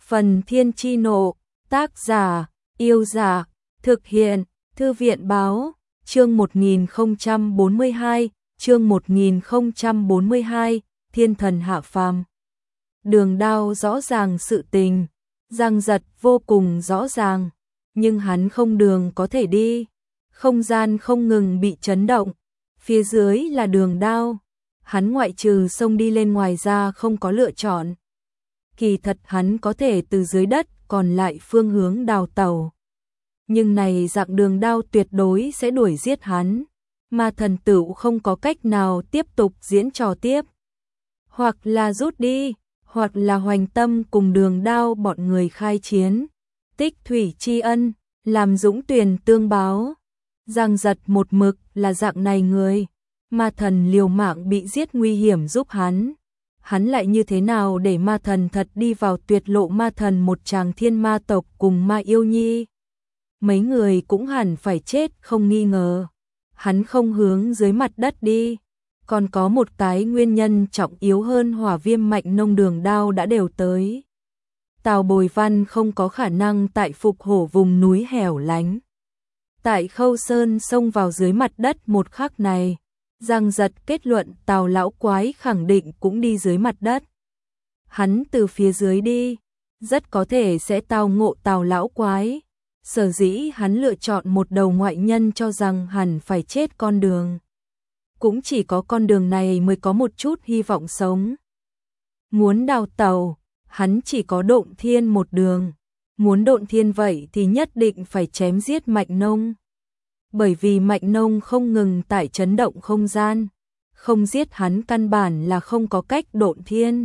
Phần Thiên Chi Nộ, tác giả, Yêu Giả, thực hiện, Thư viện Báo, chương 1042, chương 1042, Thiên Thần Hạ Phàm. Đường Đao rõ ràng sự tình, Giang Giật vô cùng rõ ràng, nhưng hắn không đường có thể đi, không gian không ngừng bị chấn động, phía dưới là Đường Đao, hắn ngoại trừ xông đi lên ngoài ra không có lựa chọn. Kỳ thật hắn có thể từ dưới đất còn lại phương hướng đào tẩu. Nhưng này dạng Đường Đao tuyệt đối sẽ đuổi giết hắn, mà thần tử không có cách nào tiếp tục diễn trò tiếp. Hoặc là rút đi, hoặc là hoành tâm cùng Đường Đao bọn người khai chiến. Tích thủy tri ân, làm dũng tuyển tương báo. Giang Giật một mực là dạng này người, ma thần liều mạng bị giết nguy hiểm giúp hắn. Hắn lại như thế nào để ma thần thật đi vào tuyệt lộ ma thần một tràng thiên ma tộc cùng ma yêu nhi. Mấy người cũng hẳn phải chết không nghi ngờ. Hắn không hướng dưới mặt đất đi. Còn có một cái nguyên nhân trọng yếu hơn, hỏa viêm mạnh nông Đường Đao đã đều tới. Tào Bồi Văn không có khả năng tại Phục Hổ vùng núi hẻo lánh. Tại Khâu Sơn xông vào dưới mặt đất một khắc này, Giang Giật kết luận Tào lão quái khẳng định cũng đi dưới mặt đất. Hắn từ phía dưới đi, rất có thể sẽ tao ngộ Tào lão quái. Sở dĩ hắn lựa chọn một đầu ngoại nhân cho rằng hẳn phải chết con đường. Cũng chỉ có con đường này mới có một chút hy vọng sống. Muốn đào tẩu, hắn chỉ có Độn Thiên một đường. Muốn Độn Thiên vậy thì nhất định phải chém giết Mạnh Nông. Bởi vì Mạnh Nông không ngừng tại chấn động không gian. Không giết hắn căn bản là không có cách Độn Thiên.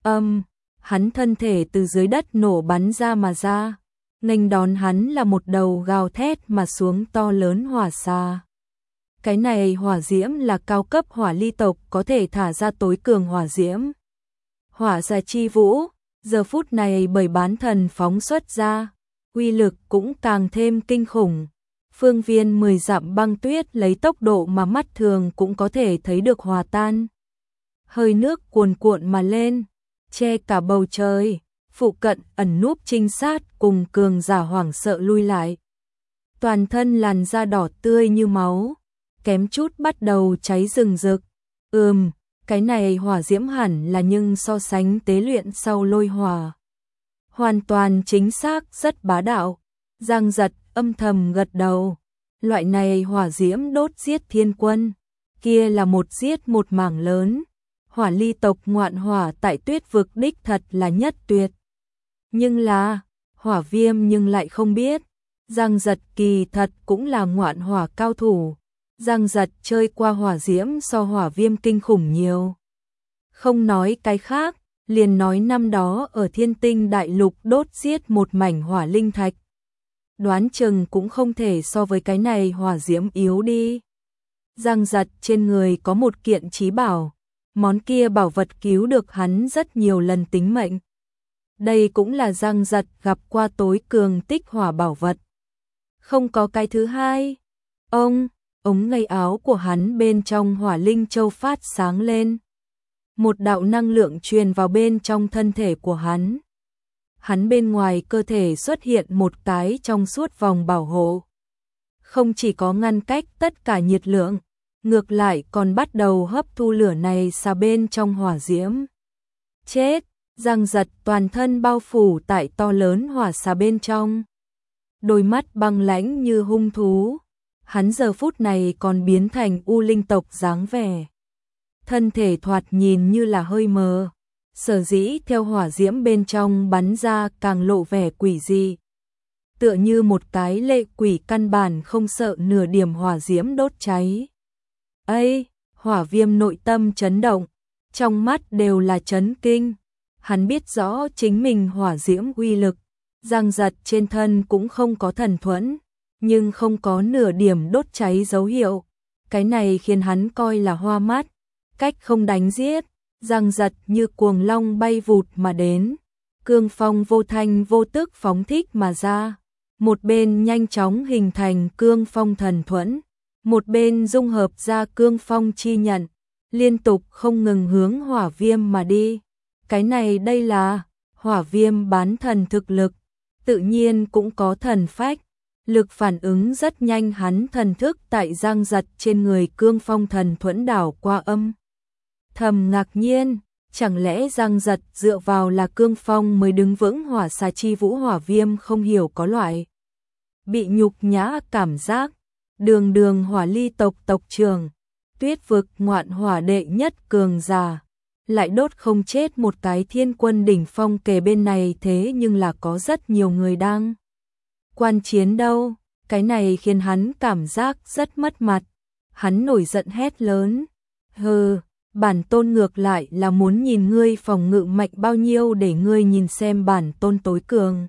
Hắn thân thể từ dưới đất nổ bắn ra mà ra. Nghênh đón hắn là một đầu gào thét mà xuống to lớn hỏa xà. Cái này hỏa diễm là cao cấp hỏa ly tộc có thể thả ra tối cường hỏa diễm. Hỏa xà chi vũ, giờ phút này bởi bán thần phóng xuất ra, uy lực cũng càng thêm kinh khủng. Phương viên 10 dặm băng tuyết lấy tốc độ mà mắt thường cũng có thể thấy được hòa tan. Hơi nước cuồn cuộn mà lên, che cả bầu trời, phụ cận ẩn núp trinh sát cùng cường giả hoảng sợ lui lại. Toàn thân làn da đỏ tươi như máu, kém chút bắt đầu cháy rừng rực. Cái này hỏa diễm hẳn là nhưng so sánh tế luyện sau lôi hỏa. Hoàn toàn chính xác, rất bá đạo. Giang Giật âm thầm gật đầu. Loại này hỏa diễm đốt giết thiên quân, kia là một giết một mảng lớn. Hỏa ly tộc ngoạn hỏa tại tuyết vực đích thật là nhất tuyệt. Nhưng là, hỏa viêm nhưng lại không biết. Giang Giật kỳ thật cũng là ngoạn hỏa cao thủ. Giang Giật chơi qua hỏa diễm so hỏa viêm kinh khủng nhiều. Không nói cái khác, liền nói năm đó ở Thiên Tinh Đại Lục đốt giết một mảnh hỏa linh thạch. Đoán chừng cũng không thể so với cái này hỏa diễm yếu đi. Giang Giật trên người có một kiện trí bảo. Món kia bảo vật cứu được hắn rất nhiều lần tính mệnh. Đây cũng là Giang Giật gặp qua tối cường tích hỏa bảo vật. Không có cái thứ hai. Ống ngay áo của hắn bên trong hỏa linh châu phát sáng lên. Một đạo năng lượng truyền vào bên trong thân thể của hắn. Hắn bên ngoài cơ thể xuất hiện một cái trong suốt vòng bảo hộ. Không chỉ có ngăn cách tất cả nhiệt lượng, ngược lại còn bắt đầu hấp thu lửa này xà bên trong hỏa diễm. Chết! Giang Giật toàn thân bao phủ tại to lớn hỏa xà bên trong. Đôi mắt băng lãnh như hung thú. Hắn giờ phút này còn biến thành u linh tộc dáng vẻ. Thân thể thoạt nhìn như là hơi mờ. Sở dĩ theo hỏa diễm bên trong bắn ra càng lộ vẻ quỷ dị. Tựa như một cái lệ quỷ căn bản không sợ nửa điểm hỏa diễm đốt cháy. Hỏa viêm nội tâm chấn động. Trong mắt đều là chấn kinh. Hắn biết rõ chính mình hỏa diễm uy lực. Giang Giật trên thân cũng không có thần thuẫn, nhưng không có nửa điểm đốt cháy dấu hiệu. Cái này khiến hắn coi là hoa mắt. Cách không đánh giết, Giang Giật như cuồng long bay vụt mà đến. Cương phong vô thanh vô tức phóng thích mà ra. Một bên nhanh chóng hình thành cương phong thần thuẫn. Một bên dung hợp ra cương phong chi nhận. Liên tục không ngừng hướng hỏa viêm mà đi. Cái này đây là Hỏa viêm bán thần thực lực, tự nhiên cũng có thần phách, lực phản ứng rất nhanh, hắn thần thức tại Giang Giật trên người Cương Phong thần thuẫn đảo qua âm. Thầm ngạc nhiên, chẳng lẽ Giang Giật dựa vào là Cương Phong mới đứng vững, hỏa xà chi vũ hỏa viêm không hiểu có loại bị nhục nhã cảm giác. Đường đường hỏa ly tộc tộc trưởng, tuyết vực ngoạn hỏa đệ nhất cường giả, lại đốt không chết một cái thiên quân đỉnh phong kề bên này, thế nhưng là có rất nhiều người đang quan chiến đâu. Cái này khiến hắn cảm giác rất mất mặt. Hắn nổi giận hét lớn: hừ, bản tôn ngược lại là muốn nhìn ngươi phòng ngự mạnh bao nhiêu để ngươi nhìn xem bản tôn tối cường.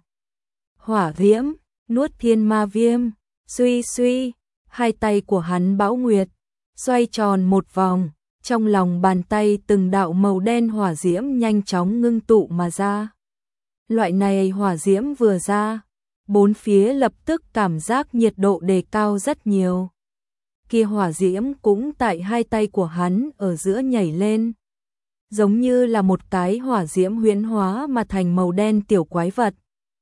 Hỏa viêm, nuốt thiên ma viêm, suy suy, hai tay của hắn bão nguyệt, xoay tròn một vòng, trong lòng bàn tay từng đạo màu đen hỏa diễm nhanh chóng ngưng tụ mà ra. Loại này hỏa diễm vừa ra, bốn phía lập tức cảm giác nhiệt độ đề cao rất nhiều. Kia hỏa diễm cũng tại hai tay của hắn ở giữa nhảy lên, giống như là một cái hỏa diễm huyễn hóa mà thành màu đen tiểu quái vật.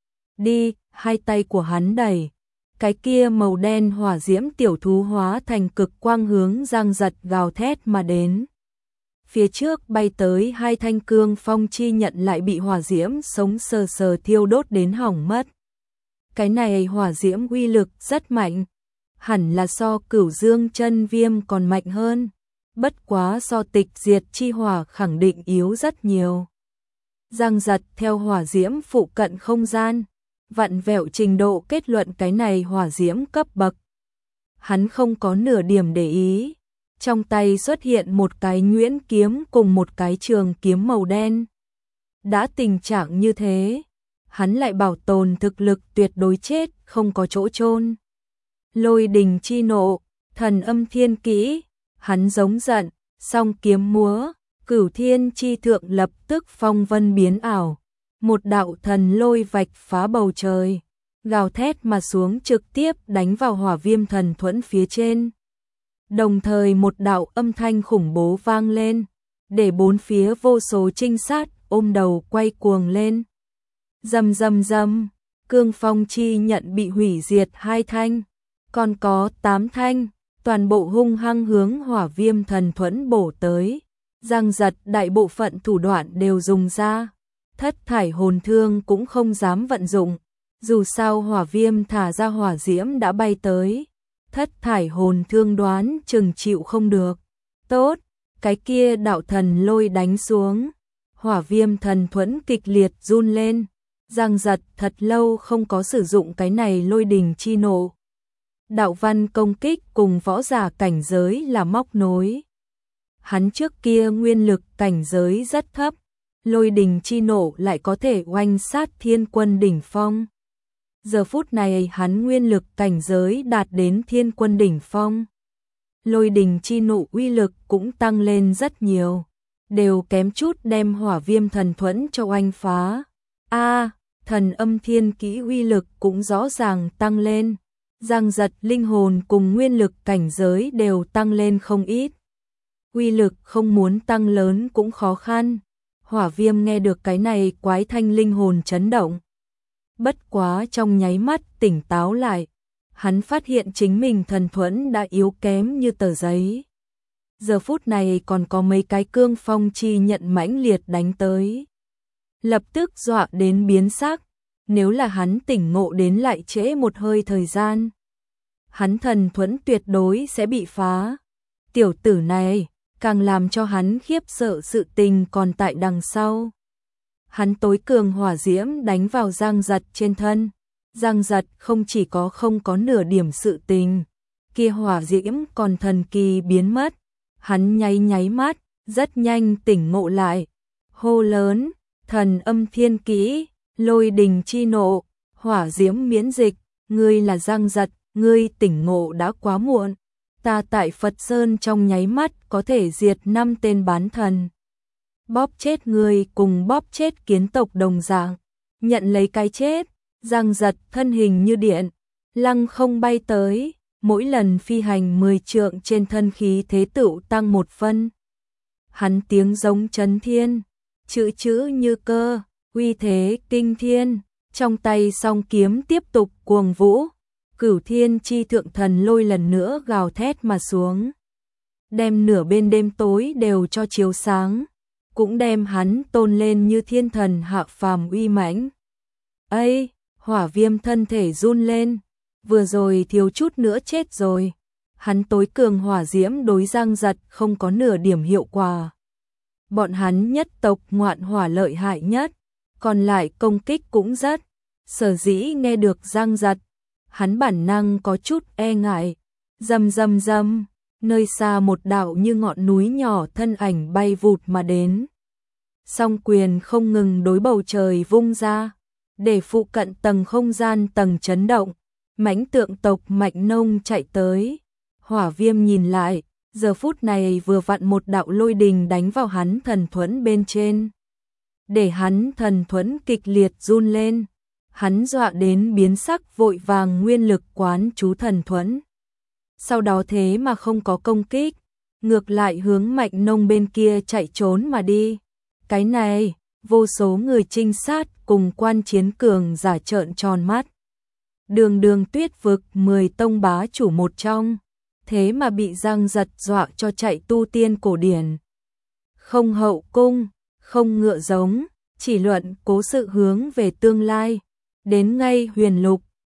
Đi, hai tay của hắn đẩy, cái kia màu đen hỏa diễm tiểu thú hóa thành cực quang hướng Giang Giật gào thét mà đến. Phía trước bay tới hai thanh Cương Phong chi nhận lại bị hỏa diễm sống sờ sờ thiêu đốt đến hỏng mất. Cái này hỏa diễm uy lực rất mạnh, hẳn là so Cửu Dương chân viêm còn mạnh hơn, bất quá so tịch diệt chi hỏa khẳng định yếu rất nhiều. Giang Giật theo hỏa diễm phụ cận không gian, vặn vẹo trình độ kết luận cái này hỏa diễm cấp bậc. Hắn không có nửa điểm để ý, trong tay xuất hiện một cái nhuyễn kiếm cùng một cái trường kiếm màu đen. Đã tình trạng như thế, hắn lại bảo tồn thực lực tuyệt đối, chết không có chỗ chôn. Lôi đình chi nộ, thần âm thiên kỹ, hắn giống giận, song kiếm múa, Cửu Thiên chi thượng lập tức phong vân biến ảo, một đạo thần lôi vạch phá bầu trời, gào thét mà xuống, trực tiếp đánh vào hỏa viêm thần thuẫn phía trên. Đồng thời một đạo âm thanh khủng bố vang lên, để bốn phía vô số trinh sát ôm đầu quay cuồng lên. Rầm rầm rầm, Cương Phong chi nhận bị hủy diệt 2 thanh, còn có 8 thanh, toàn bộ hung hăng hướng hỏa viêm thần thuẫn bổ tới. Giang Giật đại bộ phận thủ đoạn đều dùng ra, thất thải hồn thương cũng không dám vận dụng, dù sao hỏa viêm thả ra hỏa diễm đã bay tới, thất thải hồn thương đoán chừng chịu không được. Tốt, cái kia đạo thần lôi đánh xuống, hỏa viêm thần thuẫn kịch liệt run lên. Giang Giật thật lâu không có sử dụng cái này lôi đình chi nộ. Đạo văn công kích cùng võ giả cảnh giới là móc nối. Hắn trước kia nguyên lực cảnh giới rất thấp, lôi đình chi nộ lại có thể oanh sát thiên quân đỉnh phong. Giờ phút này hắn nguyên lực cảnh giới đạt đến thiên quân đỉnh phong. Lôi đình chi nộ uy lực cũng tăng lên rất nhiều, đều kém chút đem hỏa viêm thần thuẫn cho oanh phá. Thần âm thiên kỹ uy lực cũng rõ ràng tăng lên. Giang Giật linh hồn cùng nguyên lực cảnh giới đều tăng lên không ít. Uy lực không muốn tăng lớn cũng khó khăn. Hỏa viêm nghe được cái này quái thanh linh hồn chấn động. Bất quá trong nháy mắt tỉnh táo lại. Hắn phát hiện chính mình thần thuẫn đã yếu kém như tờ giấy. Giờ phút này còn có mấy cái Cương Phong chi nhận mãnh liệt đánh tới. Lập tức dọa đến biến sắc. Nếu là hắn tỉnh ngộ đến lại trễ một hơi thời gian, hắn thần thuẫn tuyệt đối sẽ bị phá. Tiểu tử này, càng làm cho hắn khiếp sợ sự tình còn tại đằng sau. Hắn tối cường hỏa diễm đánh vào Giang Giật trên thân. Giang Giật không chỉ không có nửa điểm sự tình, kia hỏa diễm còn thần kỳ biến mất. Hắn nháy mắt, rất nhanh tỉnh ngộ lại. Hô lớn, thần âm thiên kỹ, lôi đình chi nộ, hỏa diễm miễn dịch, ngươi là Giang Giật, ngươi tỉnh ngộ đã quá muộn. Ta tại Phật Sơn trong nháy mắt có thể diệt 5 tên bán thần. Bóp chết ngươi cùng bóp chết kiến tộc đồng dạng, nhận lấy cái chết. Giang Giật thân hình như điện, lăng không bay tới, mỗi lần phi hành 10 trượng trên thân khí thế tựu tăng 1 phân. Hắn tiếng giống chấn thiên, chữ như cơ, uy thế kinh thiên, trong tay song kiếm tiếp tục cuồng vũ, Cửu Thiên Chi Thượng Thần Lôi lần nữa gào thét mà xuống, đem nửa bên đêm tối đều cho chiếu sáng, cũng đem hắn tôn lên như thiên thần hạ phàm uy mãnh. Ây, Hỏa Viêm thân thể run lên, vừa rồi thiếu chút nữa chết rồi. Hắn tối cường hỏa diễm đối Giang Giật không có nửa điểm hiệu quả. Bọn hắn nhất tộc ngoạn hỏa lợi hại nhất, còn lại công kích cũng rất. Sở dĩ nghe được Giang Giật, hắn bản năng có chút e ngại. Rầm rầm rầm, nơi xa một đạo như ngọn núi nhỏ thân ảnh bay vụt mà đến. Song quyền không ngừng đối bầu trời vung ra, để phụ cận tầng không gian tầng chấn động. Mãnh tượng tộc Mạnh Nông chạy tới. Hỏa Viêm nhìn lại, giờ phút này vừa vặn một đạo lôi đình đánh vào hắn thần thuẫn bên trên, để hắn thần thuẫn kịch liệt run lên. Hắn dọa đến biến sắc, vội vàng nguyên lực quán chú thần thuẫn. Sau đó thế mà không có công kích, ngược lại hướng Mạnh Nông bên kia chạy trốn mà đi. Cái này, vô số người trinh sát cùng quan chiến cường giả trợn tròn mắt. Đường Tuyết vực 10 tông bá chủ một trong, thế mà bị Giang Giật dọa cho chạy tu tiên cổ điển. Không hậu cung, không ngựa giống, chỉ luận cố sự hướng về tương lai, đến ngay huyền lục,